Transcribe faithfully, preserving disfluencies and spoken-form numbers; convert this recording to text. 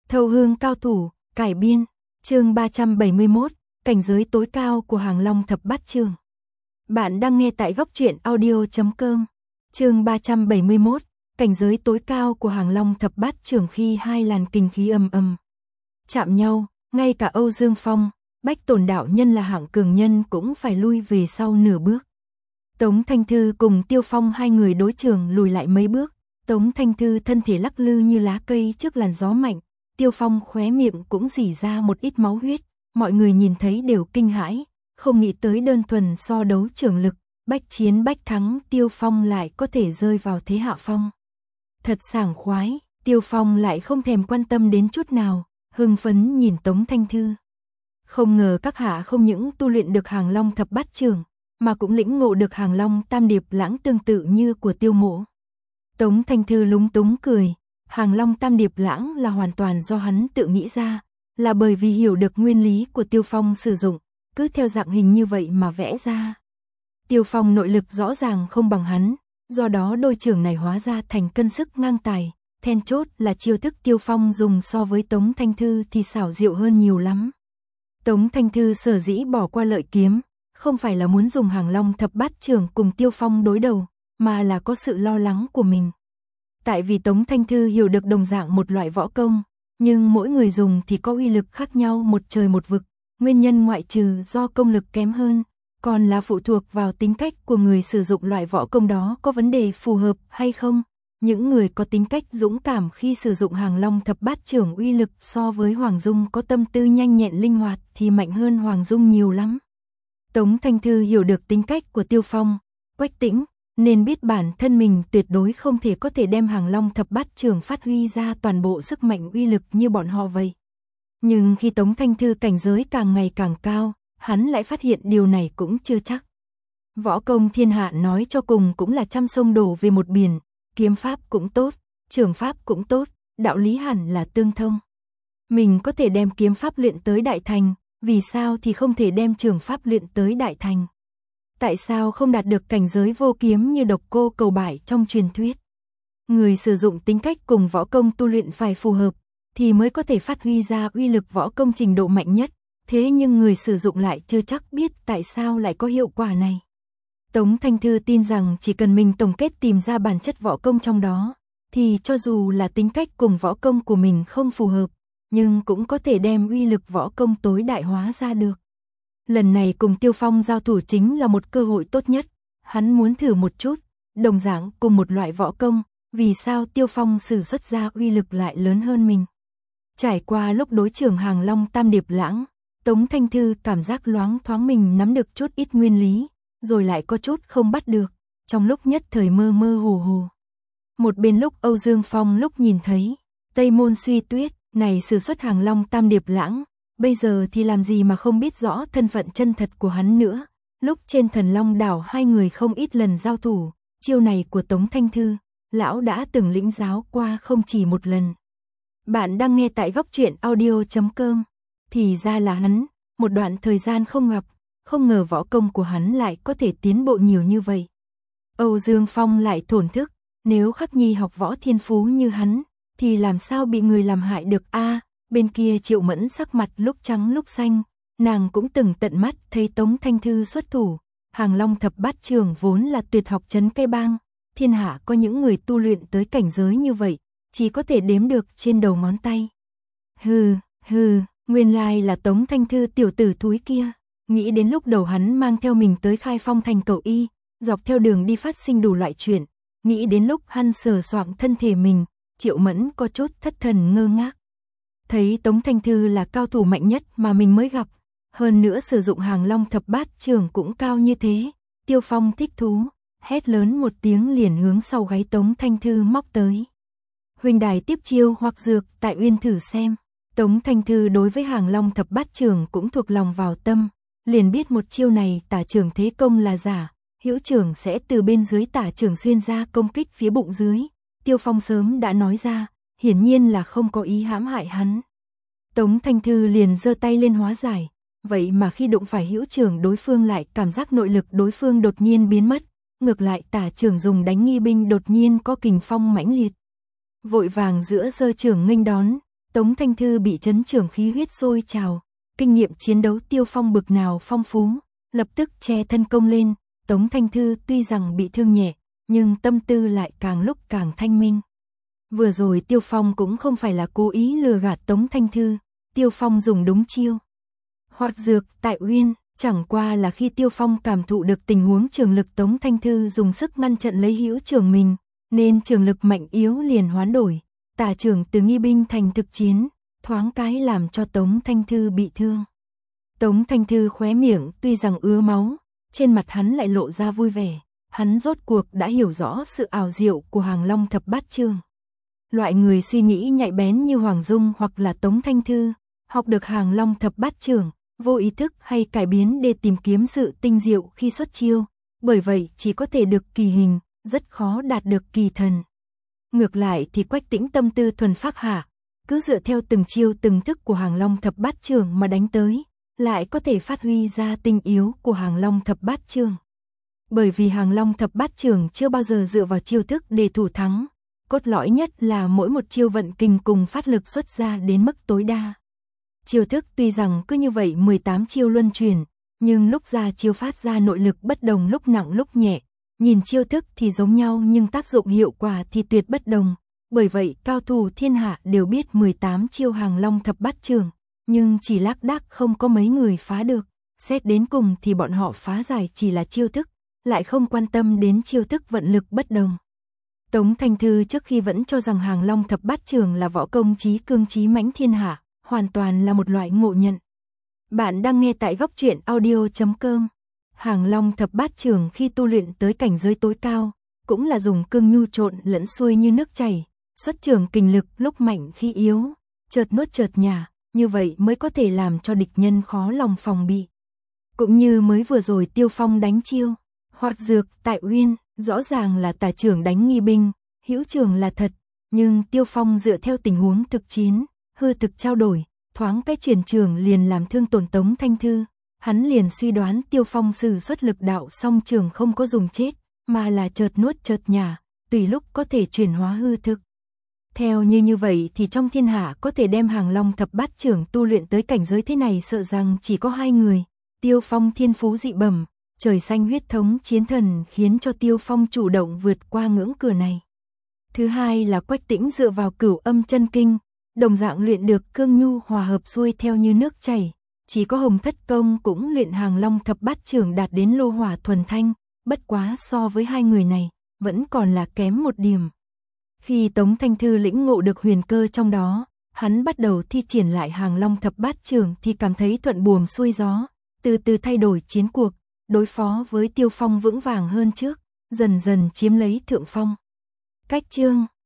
Thâu hương cao thủ, cải biên, chương ba trăm bảy mươi mốt, cảnh giới tối cao của Hàng Long thập bát trường. Bạn đang nghe tại góc truyện audio chấm com. Chương ba trăm bảy mươi mốt, cảnh giới tối cao của Hàng Long thập bát trường. Khi hai làn kình khí ầm ầm chạm nhau, ngay cả Âu Dương Phong, Bách Tổn đạo nhân là hạng cường nhân cũng phải lui về sau nửa bước. Tống Thanh Thư cùng Tiêu Phong hai người đối trường lùi lại mấy bước. Tống Thanh Thư thân thể lắc lư như lá cây trước làn gió mạnh, Tiêu Phong khóe miệng cũng rỉ ra một ít máu huyết, mọi người nhìn thấy đều kinh hãi, không nghĩ tới đơn thuần so đấu trường lực, bách chiến bách thắng Tiêu Phong lại có thể rơi vào thế hạ phong. Thật sảng khoái, Tiêu Phong lại không thèm quan tâm đến chút nào, hưng phấn nhìn Tống Thanh Thư. Không ngờ các hạ không những tu luyện được Hàng Long thập bát trường, mà cũng lĩnh ngộ được Hàng Long tam điệp lãng tương tự như của Tiêu mỗ. Tống Thanh Thư lúng túng cười, Hàng Long tam điệp lãng là hoàn toàn do hắn tự nghĩ ra, là bởi vì hiểu được nguyên lý của Tiêu Phong sử dụng, cứ theo dạng hình như vậy mà vẽ ra. Tiêu Phong nội lực rõ ràng không bằng hắn, do đó đôi trường này hóa ra thành cân sức ngang tài, then chốt là chiêu thức Tiêu Phong dùng so với Tống Thanh Thư thì xảo diệu hơn nhiều lắm. Tống Thanh Thư sở dĩ bỏ qua lợi kiếm, không phải là muốn dùng Hàng Long thập bát trường cùng Tiêu Phong đối đầu, mà là có sự lo lắng của mình. Tại vì Tống Thanh Thư hiểu được đồng dạng một loại võ công, nhưng mỗi người dùng thì có uy lực khác nhau một trời một vực, nguyên nhân ngoại trừ do công lực kém hơn, còn là phụ thuộc vào tính cách của người sử dụng loại võ công đó có vấn đề phù hợp hay không. Những người có tính cách dũng cảm khi sử dụng Hàng Long thập bát trưởng uy lực so với Hoàng Dung có tâm tư nhanh nhẹn linh hoạt thì mạnh hơn Hoàng Dung nhiều lắm. Tống Thanh Thư hiểu được tính cách của Tiêu Phong, Quách Tĩnh, nên biết bản thân mình tuyệt đối không thể có thể đem Hàng Long thập bát trường phát huy ra toàn bộ sức mạnh uy lực như bọn họ vậy. Nhưng khi Tống Thanh Thư cảnh giới càng ngày càng cao, hắn lại phát hiện điều này cũng chưa chắc. Võ công thiên hạ nói cho cùng cũng là trăm sông đổ về một biển, kiếm pháp cũng tốt, trường pháp cũng tốt, đạo lý hẳn là tương thông. Mình có thể đem kiếm pháp luyện tới đại thành, vì sao thì không thể đem trường pháp luyện tới đại thành? Tại sao không đạt được cảnh giới vô kiếm như Độc Cô Cầu Bại trong truyền thuyết? Người sử dụng tính cách cùng võ công tu luyện phải phù hợp, thì mới có thể phát huy ra uy lực võ công trình độ mạnh nhất, thế nhưng người sử dụng lại chưa chắc biết tại sao lại có hiệu quả này. Tống Thanh Thư tin rằng chỉ cần mình tổng kết tìm ra bản chất võ công trong đó, thì cho dù là tính cách cùng võ công của mình không phù hợp, nhưng cũng có thể đem uy lực võ công tối đại hóa ra được. Lần này cùng Tiêu Phong giao thủ chính là một cơ hội tốt nhất, hắn muốn thử một chút, đồng dạng cùng một loại võ công, vì sao Tiêu Phong sử xuất ra uy lực lại lớn hơn mình. Trải qua lúc đối trường Hàng Long tam điệp lãng, Tống Thanh Thư cảm giác loáng thoáng mình nắm được chút ít nguyên lý, rồi lại có chút không bắt được, trong lúc nhất thời mơ mơ hồ hồ. Một bên lúc Âu Dương Phong lúc nhìn thấy, Tây Môn Suy Tuyết này sử xuất Hàng Long tam điệp lãng, bây giờ thì làm gì mà không biết rõ thân phận chân thật của hắn nữa. Lúc trên Thần Long đảo hai người không ít lần giao thủ, chiêu này của Tống Thanh Thư, lão đã từng lĩnh giáo qua không chỉ một lần. Bạn đang nghe tại góc truyện audio chấm com. Thì ra là hắn, một đoạn thời gian không gặp, không ngờ võ công của hắn lại có thể tiến bộ nhiều như vậy. Âu Dương Phong lại thổn thức, nếu Khắc Nhi học võ thiên phú như hắn, thì làm sao bị người làm hại được a? À, bên kia Triệu Mẫn sắc mặt lúc trắng lúc xanh, nàng cũng từng tận mắt thấy Tống Thanh Thư xuất thủ. Hàng Long thập bát trường vốn là tuyệt học trấn cây bang, thiên hạ có những người tu luyện tới cảnh giới như vậy, chỉ có thể đếm được trên đầu ngón tay. Hừ, hừ, nguyên lai là Tống Thanh Thư tiểu tử thúi kia. Nghĩ đến lúc đầu hắn mang theo mình tới Khai Phong thành cầu y, dọc theo đường đi phát sinh đủ loại chuyện, nghĩ đến lúc hắn sờ soạng thân thể mình, Triệu Mẫn có chút thất thần ngơ ngác. Thấy Tống Thanh Thư là cao thủ mạnh nhất mà mình mới gặp, hơn nữa sử dụng Hàng Long thập bát trường cũng cao như thế, Tiêu Phong thích thú, hét lớn một tiếng liền hướng sau gáy Tống Thanh Thư móc tới. Huynh đài tiếp chiêu hoặc dược tại uyên thử xem. Tống Thanh Thư đối với Hàng Long thập bát trường cũng thuộc lòng vào tâm, liền biết một chiêu này tả trường thế công là giả, hữu trường sẽ từ bên dưới tả trường xuyên ra công kích phía bụng dưới. Tiêu Phong sớm đã nói ra, hiển nhiên là không có ý hãm hại hắn. Tống Thanh Thư liền giơ tay lên hóa giải, vậy mà khi đụng phải hữu trường đối phương lại cảm giác nội lực đối phương đột nhiên biến mất, ngược lại tả trường dùng đánh nghi binh đột nhiên có kình phong mãnh liệt. Vội vàng giữa giơ trường nghênh đón, Tống Thanh Thư bị chấn trưởng khí huyết sôi trào, kinh nghiệm chiến đấu Tiêu Phong bực nào phong phú, lập tức che thân công lên. Tống Thanh Thư tuy rằng bị thương nhẹ, nhưng tâm tư lại càng lúc càng thanh minh. Vừa rồi Tiêu Phong cũng không phải là cố ý lừa gạt Tống Thanh Thư, Tiêu Phong dùng đúng chiêu. Hoạt dược tại uyên, chẳng qua là khi Tiêu Phong cảm thụ được tình huống trường lực Tống Thanh Thư dùng sức ngăn trận lấy hữu trường mình, nên trường lực mạnh yếu liền hoán đổi, tả trường từ nghi binh thành thực chiến, thoáng cái làm cho Tống Thanh Thư bị thương. Tống Thanh Thư khóe miệng tuy rằng ứa máu, trên mặt hắn lại lộ ra vui vẻ, hắn rốt cuộc đã hiểu rõ sự ảo diệu của Hàng Long thập bát chương. Loại người suy nghĩ nhạy bén như Hoàng Dung hoặc là Tống Thanh Thư, học được Hàng Long thập bát chương, vô ý thức hay cải biến để tìm kiếm sự tinh diệu khi xuất chiêu, bởi vậy chỉ có thể được kỳ hình, rất khó đạt được kỳ thần. Ngược lại thì Quách Tĩnh tâm tư thuần phác hạ, cứ dựa theo từng chiêu từng thức của Hàng Long thập bát chương mà đánh tới, lại có thể phát huy ra tinh yếu của Hàng Long thập bát chương. Bởi vì Hàng Long thập bát chương chưa bao giờ dựa vào chiêu thức để thủ thắng, cốt lõi nhất là mỗi một chiêu vận kình cùng phát lực xuất ra đến mức tối đa. Chiêu thức tuy rằng cứ như vậy mười tám chiêu luân chuyển, nhưng lúc ra chiêu phát ra nội lực bất đồng, lúc nặng lúc nhẹ, nhìn chiêu thức thì giống nhau nhưng tác dụng hiệu quả thì tuyệt bất đồng. Bởi vậy cao thủ thiên hạ đều biết mười tám chiêu Hàng Long thập bát chương, nhưng chỉ lác đác không có mấy người phá được. Xét đến cùng thì bọn họ phá giải chỉ là chiêu thức, lại không quan tâm đến chiêu thức vận lực bất đồng. Tống Thanh Thư trước khi vẫn cho rằng Hàng Long thập bát chương là võ công chí cương chí mãnh thiên hạ, hoàn toàn là một loại ngộ nhận. Bạn đang nghe tại góc truyện audio chấm com. Hàng Long thập bát chương khi tu luyện tới cảnh giới tối cao, cũng là dùng cương nhu trộn lẫn xuôi như nước chảy, xuất trường kình lực lúc mạnh khi yếu, chợt nuốt chợt nhả, như vậy mới có thể làm cho địch nhân khó lòng phòng bị. Cũng như mới vừa rồi Tiêu Phong đánh chiêu, hoạt dược tại uyên, rõ ràng là tả trưởng đánh nghi binh, hữu trường là thật, nhưng Tiêu Phong dựa theo tình huống thực chiến, hư thực trao đổi, thoáng cái chuyển trường liền làm thương tổn Tống Thanh Thư. Hắn liền suy đoán Tiêu Phong sử xuất lực đạo song trường không có dùng chết, mà là chợt nuốt chợt nhả, tùy lúc có thể chuyển hóa hư thực. Theo như như vậy thì trong thiên hạ có thể đem Hàng Long thập bát chương tu luyện tới cảnh giới thế này sợ rằng chỉ có hai người. Tiêu Phong thiên phú dị bẩm, trời xanh huyết thống chiến thần khiến cho Tiêu Phong chủ động vượt qua ngưỡng cửa này. Thứ hai là Quách Tĩnh dựa vào Cửu Âm chân kinh, đồng dạng luyện được cương nhu hòa hợp xuôi theo như nước chảy. Chỉ có Hồng Thất Công cũng luyện Hàng Long thập bát chương đạt đến lô hỏa thuần thanh, bất quá so với hai người này, vẫn còn là kém một điểm. Khi Tống Thanh Thư lĩnh ngộ được huyền cơ trong đó, hắn bắt đầu thi triển lại Hàng Long thập bát chương thì cảm thấy thuận buồm xuôi gió, từ từ thay đổi chiến cuộc, đối phó với Tiêu Phong vững vàng hơn trước, dần dần chiếm lấy thượng phong. Cách chương